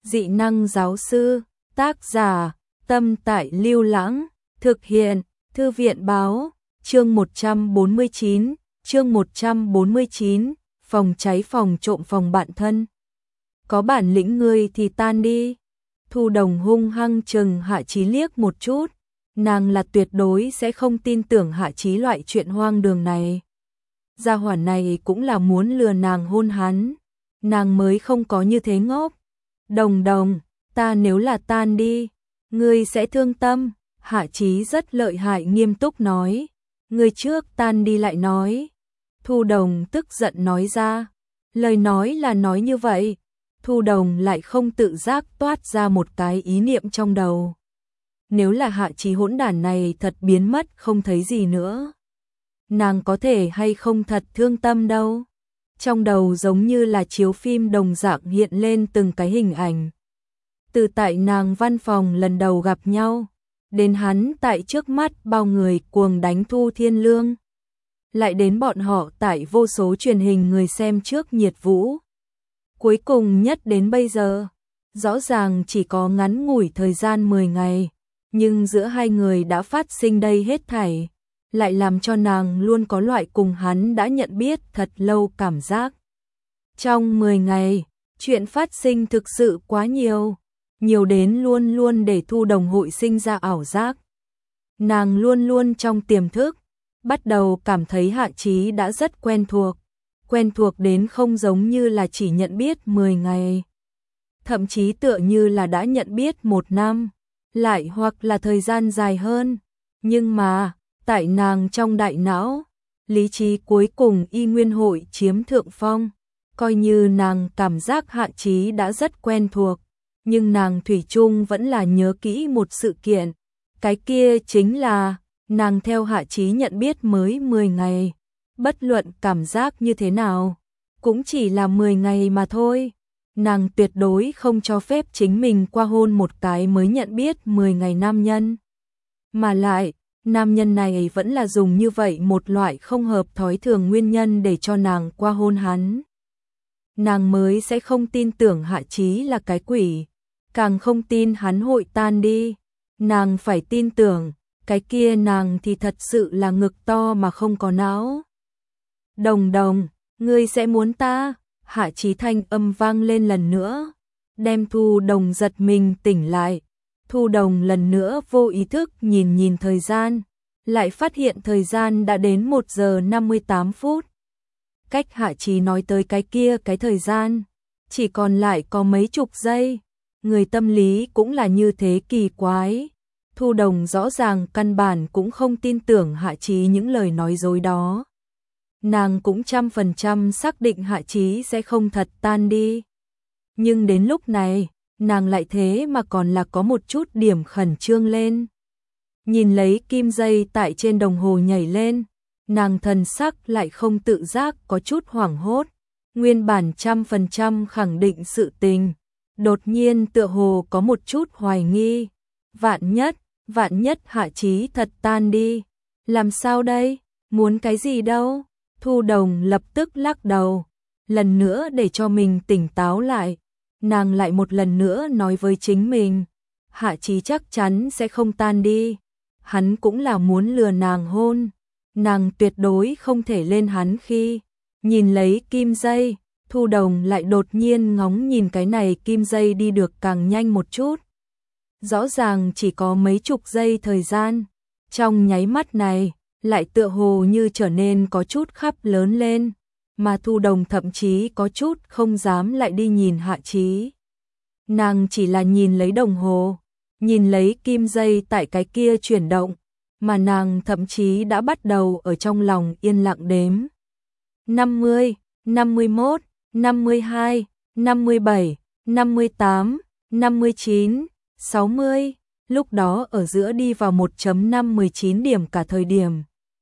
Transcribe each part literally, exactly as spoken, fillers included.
Dị năng giáo sư, tác giả, Tâm Tại Lưu Lãng, thực hiện, Thư viện báo, chương một trăm bốn mươi chín, chương một trăm bốn mươi chín, phòng cháy phòng trộm phòng bạn thân. Có bản lĩnh ngươi thì tan đi. Thu Đồng hung hăng chừng Hạ Chí liếc một chút, nàng là tuyệt đối sẽ không tin tưởng Hạ Chí loại chuyện hoang đường này. Gia hỏa này cũng là muốn lừa nàng hôn hắn, nàng mới không có như thế ngốc. Đồng Đồng, ta nếu là tan đi, ngươi sẽ thương tâm. Hạ Chí rất lợi hại nghiêm túc nói, ngươi trước tan đi lại nói. Thu Đồng tức giận nói ra, lời nói là nói như vậy. Thu Đồng lại không tự giác toát ra một cái ý niệm trong đầu. Nếu là Hạ Chí hỗn đản này thật biến mất không thấy gì nữa, nàng có thể hay không thật thương tâm đâu. Trong đầu giống như là chiếu phim đồng dạng hiện lên từng cái hình ảnh. Từ tại nàng văn phòng lần đầu gặp nhau, đến hắn tại trước mắt bao người cuồng đánh Thu Thiên Lương, lại đến bọn họ tại vô số truyền hình người xem trước nhiệt vũ. Cuối cùng nhất đến bây giờ, rõ ràng chỉ có ngắn ngủi thời gian mười ngày, nhưng giữa hai người đã phát sinh đây hết thảy, lại làm cho nàng luôn có loại cùng hắn đã nhận biết thật lâu cảm giác. Trong mười ngày, chuyện phát sinh thực sự quá nhiều, nhiều đến luôn luôn để Thu Đồng hội sinh ra ảo giác. Nàng luôn luôn trong tiềm thức, bắt đầu cảm thấy Hạ Chí đã rất quen thuộc, quen thuộc đến không giống như là chỉ nhận biết mười ngày. Thậm chí tựa như là đã nhận biết một năm, lại hoặc là thời gian dài hơn. Nhưng mà, tại nàng trong đại não, lý trí cuối cùng y nguyên hội chiếm thượng phong. Coi như nàng cảm giác Hạ Chí đã rất quen thuộc, nhưng nàng thủy chung vẫn là nhớ kỹ một sự kiện. Cái kia chính là, nàng theo Hạ Chí nhận biết mới mười ngày. Bất luận cảm giác như thế nào, cũng chỉ là mười ngày mà thôi. Nàng tuyệt đối không cho phép chính mình qua hôn một cái mới nhận biết mười ngày nam nhân. Mà lại, nam nhân này vẫn là dùng như vậy một loại không hợp thói thường nguyên nhân để cho nàng qua hôn hắn. Nàng mới sẽ không tin tưởng Hạ Chí là cái quỷ, càng không tin hắn hội tan đi. Nàng phải tin tưởng, cái kia nàng thì thật sự là ngực to mà không có não. Đồng Đồng, ngươi sẽ muốn ta? Hạ Chí thanh âm vang lên lần nữa, đem Thu Đồng giật mình tỉnh lại. Thu Đồng lần nữa vô ý thức nhìn nhìn thời gian, lại phát hiện thời gian đã đến một giờ năm mươi tám phút. Cách Hạ Chí nói tới cái kia cái thời gian, chỉ còn lại có mấy chục giây. Người tâm lý cũng là như thế kỳ quái. Thu Đồng rõ ràng căn bản cũng không tin tưởng Hạ Chí những lời nói dối đó. Nàng cũng trăm phần trăm xác định Hạ Chí sẽ không thật tan đi. Nhưng đến lúc này, nàng lại thế mà còn là có một chút điểm khẩn trương lên. Nhìn lấy kim dây tại trên đồng hồ nhảy lên, nàng thần sắc lại không tự giác có chút hoảng hốt. Nguyên bản trăm phần trăm khẳng định sự tình, đột nhiên tựa hồ có một chút hoài nghi. Vạn nhất, vạn nhất Hạ Chí thật tan đi, làm sao đây, muốn cái gì đâu. Thu Đồng lập tức lắc đầu, lần nữa để cho mình tỉnh táo lại. Nàng lại một lần nữa nói với chính mình, Hạ Chí chắc chắn sẽ không tan đi. Hắn cũng là muốn lừa nàng hôn, nàng tuyệt đối không thể lên hắn khi. Nhìn lấy kim dây, Thu Đồng lại đột nhiên ngóng nhìn cái này kim dây đi được càng nhanh một chút. Rõ ràng chỉ có mấy chục giây thời gian, trong nháy mắt này, lại tựa hồ như trở nên có chút khắp lớn lên, mà Thu Đồng thậm chí có chút không dám lại đi nhìn Hạ Chí. Nàng chỉ là nhìn lấy đồng hồ, nhìn lấy kim dây tại cái kia chuyển động, mà nàng thậm chí đã bắt đầu ở trong lòng yên lặng đếm. năm mươi, năm mươi mốt, năm mươi hai, năm mươi bảy, năm mươi tám, năm mươi chín, sáu mươi, lúc đó ở giữa đi vào một chấm năm mười chín điểm cả thời điểm.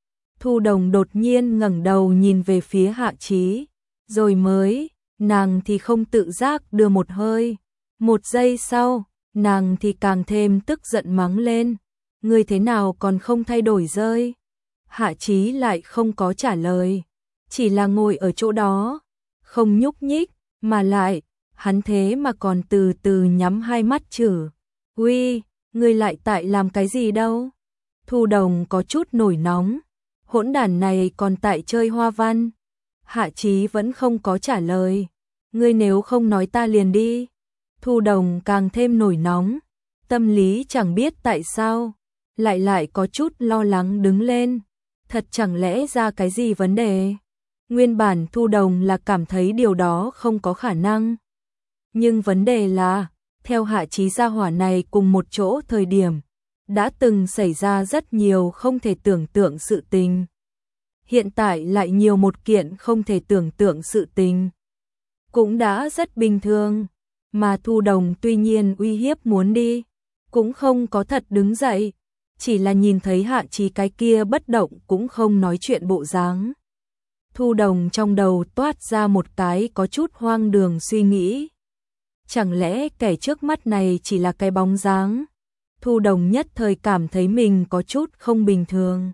Thu Đồng đột nhiên ngẩng đầu nhìn về phía Hạ Chí, rồi mới, nàng thì không tự giác đưa một hơi. Một giây sau, nàng thì càng thêm tức giận mắng lên, ngươi thế nào còn không thay đổi rơi? Hạ Chí lại không có trả lời, chỉ là ngồi ở chỗ đó, không nhúc nhích, mà lại, hắn thế mà còn từ từ nhắm hai mắt chử. Uy, ngươi lại tại làm cái gì đâu? Thu Đồng có chút nổi nóng, hỗn đản này còn tại chơi hoa văn. Hạ Chí vẫn không có trả lời. Ngươi nếu không nói ta liền đi. Thu Đồng càng thêm nổi nóng, tâm lý chẳng biết tại sao, lại lại có chút lo lắng đứng lên. Thật chẳng lẽ ra cái gì vấn đề? Nguyên bản Thu Đồng là cảm thấy điều đó không có khả năng. Nhưng vấn đề là, theo Hạ Chí gia hỏa này cùng một chỗ thời điểm, đã từng xảy ra rất nhiều không thể tưởng tượng sự tình. Hiện tại lại nhiều một kiện không thể tưởng tượng sự tình. Cũng đã rất bình thường, mà Thu Đồng tuy nhiên uy hiếp muốn đi, cũng không có thật đứng dậy, chỉ là nhìn thấy Hạ Chí cái kia bất động cũng không nói chuyện bộ dáng. Thu Đồng trong đầu toát ra một cái có chút hoang đường suy nghĩ. Chẳng lẽ kẻ trước mắt này chỉ là cái bóng dáng? Thu Đồng nhất thời cảm thấy mình có chút không bình thường.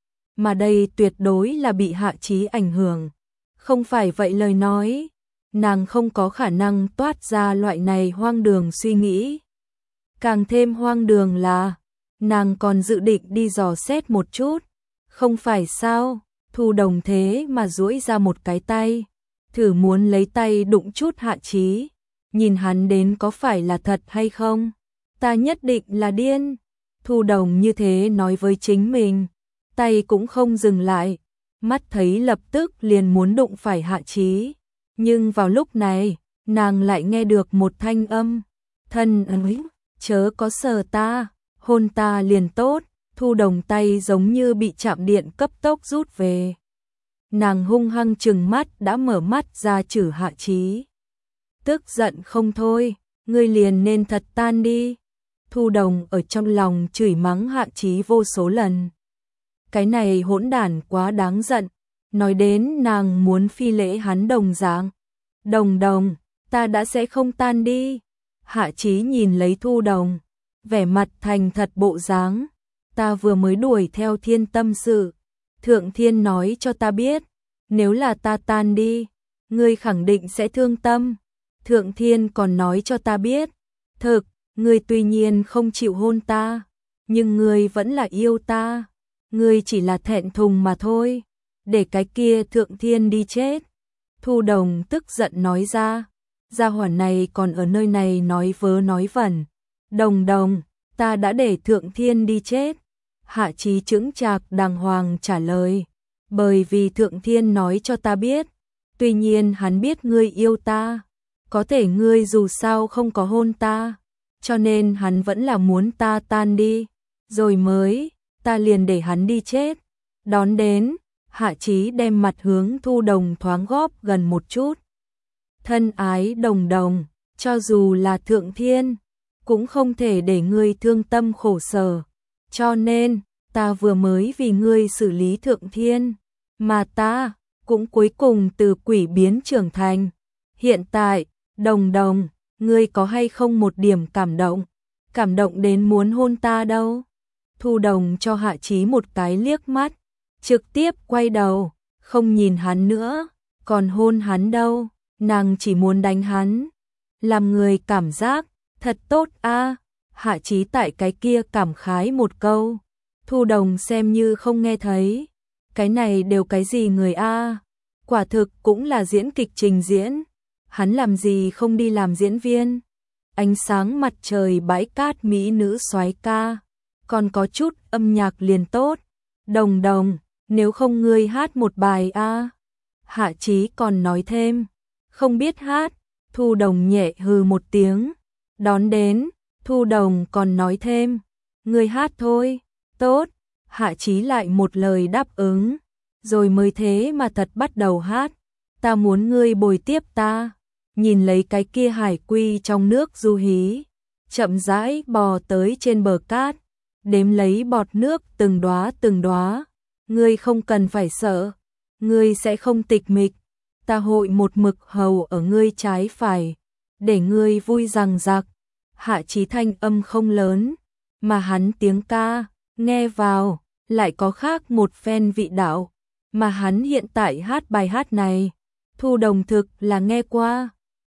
Mà đây tuyệt đối là bị Hạ Chí ảnh hưởng. Không phải vậy lời nói, nàng không có khả năng toát ra loại này hoang đường suy nghĩ. Càng thêm hoang đường là, nàng còn dự định đi dò xét một chút. Không phải sao, Thu Đồng thế mà duỗi ra một cái tay, thử muốn lấy tay đụng chút Hạ Chí, nhìn hắn đến có phải là thật hay không. Ta nhất định là điên. Thu Đồng như thế nói với chính mình, tay cũng không dừng lại, mắt thấy lập tức liền muốn đụng phải Hạ Chí. Nhưng vào lúc này, nàng lại nghe được một thanh âm, thân ơi, chớ có sờ ta, hôn ta liền tốt. Thu Đồng tay giống như bị chạm điện cấp tốc rút về. Nàng hung hăng trừng mắt đã mở mắt ra chử Hạ Chí. Tức giận không thôi, ngươi liền nên thật tan đi. Thu Đồng ở trong lòng chửi mắng Hạ Chí vô số lần. Cái này hỗn đản quá đáng giận, nói đến nàng muốn phi lễ hắn đồng dạng. Đồng Đồng, ta đã sẽ không tan đi. Hạ Chí nhìn lấy Thu Đồng, vẻ mặt thành thật bộ dáng. Ta vừa mới đuổi theo Thiên tâm sự, Thượng Thiên nói cho ta biết, nếu là ta tan đi, ngươi khẳng định sẽ thương tâm. Thượng Thiên còn nói cho ta biết, thực, ngươi tuy nhiên không chịu hôn ta, nhưng ngươi vẫn là yêu ta, ngươi chỉ là thẹn thùng mà thôi, để cái kia Thượng Thiên đi chết. Thu Đồng tức giận nói ra, gia hỏa này còn ở nơi này nói vớ nói vẩn. Đồng Đồng, ta đã để Thượng Thiên đi chết. Hạ Chí chững chạc đàng hoàng trả lời, bởi vì Thượng Thiên nói cho ta biết, tuy nhiên hắn biết ngươi yêu ta, có thể ngươi dù sao không có hôn ta, cho nên hắn vẫn là muốn ta tan đi, rồi mới, ta liền để hắn đi chết. Đón đến, Hạ Chí đem mặt hướng Thu Đồng thoáng góp gần một chút. Thân ái Đồng Đồng, cho dù là Thượng Thiên, cũng không thể để ngươi thương tâm khổ sở. Cho nên, ta vừa mới vì ngươi xử lý Thượng Thiên, mà ta cũng cuối cùng từ quỷ biến trưởng thành. Hiện tại, Đồng Đồng, ngươi có hay không một điểm cảm động? Cảm động đến muốn hôn ta đâu? Thu Đồng cho Hạ Chí một cái liếc mắt, trực tiếp quay đầu, không nhìn hắn nữa, còn hôn hắn đâu, nàng chỉ muốn đánh hắn. Làm người cảm giác, thật tốt a. Hạ Chí tại cái kia cảm khái một câu, Thu Đồng xem như không nghe thấy. Cái này đều cái gì người a? Quả thực cũng là diễn kịch trình diễn. Hắn làm gì không đi làm diễn viên? Ánh sáng mặt trời bãi cát mỹ nữ soái ca, còn có chút âm nhạc liền tốt. Đồng Đồng, nếu không ngươi hát một bài a? Hạ Chí còn nói thêm, không biết hát. Thu Đồng nhẹ hừ một tiếng. Đón đến, Thu Đồng còn nói thêm, ngươi hát thôi. Tốt. Hạ Chí lại một lời đáp ứng, rồi mới thế mà thật bắt đầu hát. Ta muốn ngươi bồi tiếp ta. Nhìn lấy cái kia hải quy trong nước du hí, chậm rãi bò tới trên bờ cát, đếm lấy bọt nước từng đóa từng đóa. Ngươi không cần phải sợ, ngươi sẽ không tịch mịch, ta hội một mực hầu ở ngươi trái phải, để ngươi vui rằng rạc. Hạ Chí thanh âm không lớn, mà hắn tiếng ca, nghe vào, lại có khác một phen vị đạo, mà hắn hiện tại hát bài hát này, Thu Đồng thực là nghe qua,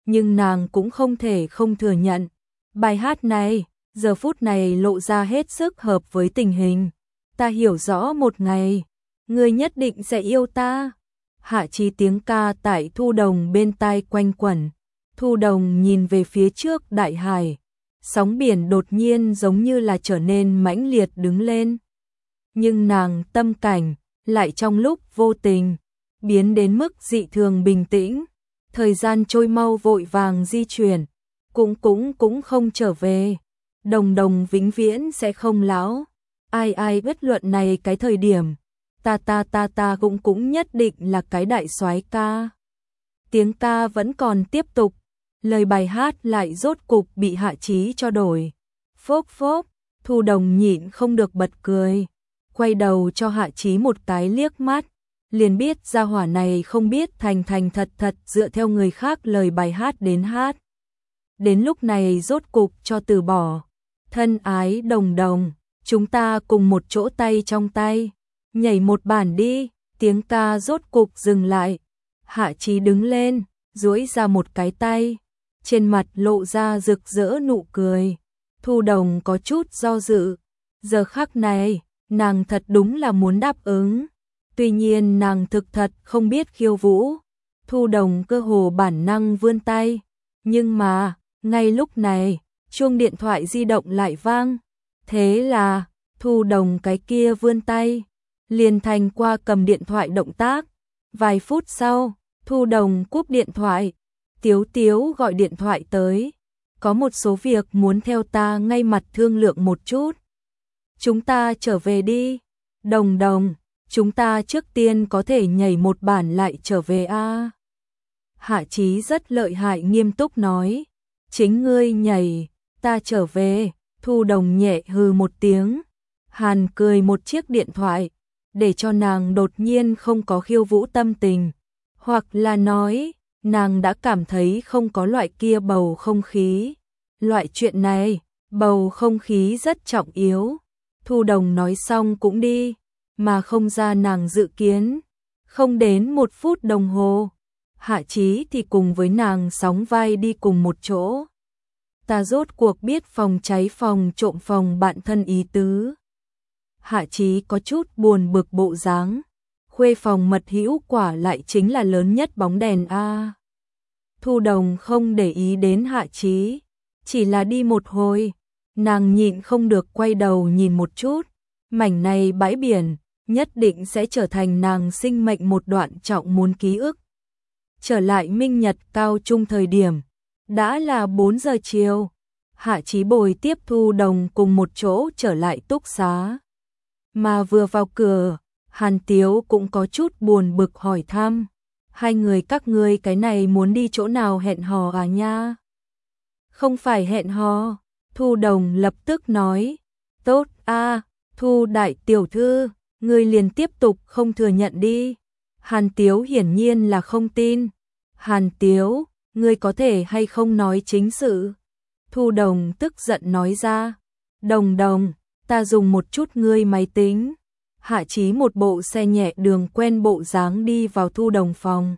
nhưng nàng cũng không thể không thừa nhận. Bài hát này, giờ phút này lộ ra hết sức hợp với tình hình. Ta hiểu rõ một ngày, ngươi nhất định sẽ yêu ta. Hạ Chí tiếng ca tại Thu Đồng bên tai quanh quẩn. Thu Đồng nhìn về phía trước đại hải. Sóng biển đột nhiên giống như là trở nên mãnh liệt đứng lên. Nhưng nàng tâm cảnh lại trong lúc vô tình biến đến mức dị thường bình tĩnh. Thời gian trôi mau vội vàng di chuyển, cũng cũng cũng không trở về. Đồng Đồng vĩnh viễn sẽ không lão. Ai ai bất luận này cái thời điểm, ta ta ta ta cũng cũng nhất định là cái đại soái ca. Tiếng ca vẫn còn tiếp tục, lời bài hát lại rốt cục bị Hạ Chí cho đổi. Phốc phốc, Thu Đồng nhịn không được bật cười, quay đầu cho Hạ Chí một cái liếc mắt, liền biết gia hỏa này không biết thành thành thật thật dựa theo người khác lời bài hát đến hát. Đến lúc này rốt cục cho từ bỏ. Thân ái Đồng Đồng, chúng ta cùng một chỗ tay trong tay, nhảy một bản đi. Tiếng ca rốt cục dừng lại. Hạ Chí đứng lên, duỗi ra một cái tay, trên mặt lộ ra rực rỡ nụ cười. Thu Đồng có chút do dự, giờ khắc này, nàng thật đúng là muốn đáp ứng. Tuy nhiên nàng thực thật không biết khiêu vũ. Thu Đồng cơ hồ bản năng vươn tay, nhưng mà, ngay lúc này, chuông điện thoại di động lại vang. Thế là, Thu Đồng cái kia vươn tay, liền thành qua cầm điện thoại động tác. Vài phút sau, Thu Đồng cúp điện thoại. Tiếu Tiếu gọi điện thoại tới. Có một số việc muốn theo ta ngay mặt thương lượng một chút. Chúng ta trở về đi. Đồng Đồng, chúng ta trước tiên có thể nhảy một bản lại trở về a. À? Hạ Chí rất lợi hại nghiêm túc nói. Chính ngươi nhảy, ta trở về. Thu Đồng nhẹ hừ một tiếng. Hàn cười một chiếc điện thoại, để cho nàng đột nhiên không có khiêu vũ tâm tình. Hoặc là nói, nàng đã cảm thấy không có loại kia bầu không khí. Loại chuyện này, bầu không khí rất trọng yếu. Thu Đồng nói xong cũng đi, mà không ra nàng dự kiến. Không đến một phút đồng hồ, Hạ Chí thì cùng với nàng sóng vai đi cùng một chỗ. Ta rốt cuộc biết phòng cháy phòng trộm phòng bạn thân ý tứ. Hạ Chí có chút buồn bực bộ dáng. Khuê phòng mật hữu quả lại chính là lớn nhất bóng đèn a. Thu Đồng không để ý đến Hạ Chí, chỉ là đi một hồi, nàng nhịn không được quay đầu nhìn một chút. Mảnh này bãi biển, nhất định sẽ trở thành nàng sinh mệnh một đoạn trọng muốn ký ức. Trở lại Minh Nhật cao trung thời điểm, đã là bốn giờ chiều. Hạ Chí bồi tiếp Thu Đồng cùng một chỗ trở lại túc xá. Mà vừa vào cửa, Hàn Tiếu cũng có chút buồn bực hỏi thăm. Hai người các ngươi cái này muốn đi chỗ nào hẹn hò à nha? Không phải hẹn hò, Thu Đồng lập tức nói. Tốt a, Thu đại tiểu thư, ngươi liền tiếp tục không thừa nhận đi. Hàn Tiếu hiển nhiên là không tin. Hàn Tiếu, ngươi có thể hay không nói chính sự? Thu Đồng tức giận nói ra. Đồng Đồng, ta dùng một chút ngươi máy tính. Hạ Chí một bộ xe nhẹ đường quen bộ dáng đi vào Thu Đồng phòng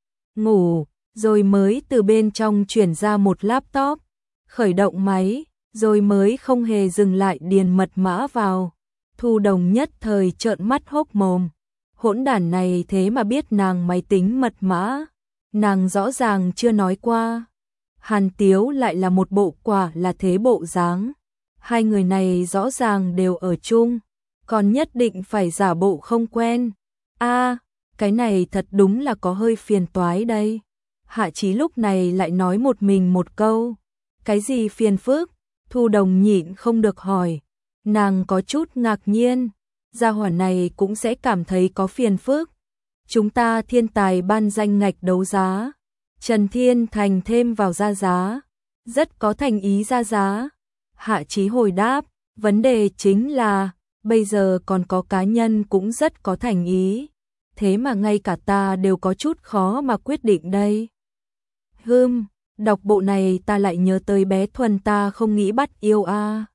ngủ, rồi mới từ bên trong chuyển ra một laptop, khởi động máy, rồi mới không hề dừng lại điền mật mã vào. Thu Đồng nhất thời trợn mắt hốc mồm. Hỗn đản này thế mà biết nàng máy tính mật mã, nàng rõ ràng chưa nói qua. Hàn Tiếu lại là một bộ quả là thế bộ dáng. Hai người này rõ ràng đều ở chung, còn nhất định phải giả bộ không quen. A, à, cái này thật đúng là có hơi phiền toái đây. Hạ Chí lúc này lại nói một mình một câu. Cái gì phiền phức? Thu Đồng nhịn không được hỏi. Nàng có chút ngạc nhiên. Gia hỏa này cũng sẽ cảm thấy có phiền phức. Chúng ta thiên tài ban danh ngạch đấu giá. Trần Thiên Thành thêm vào ra giá. Rất có thành ý ra giá. Hạ Chí hồi đáp. Vấn đề chính là bây giờ còn có cá nhân cũng rất có thành ý. Thế mà ngay cả ta đều có chút khó mà quyết định đây. Hừm, đọc bộ này ta lại nhớ tới bé Thuần ta không nghĩ bắt yêu a.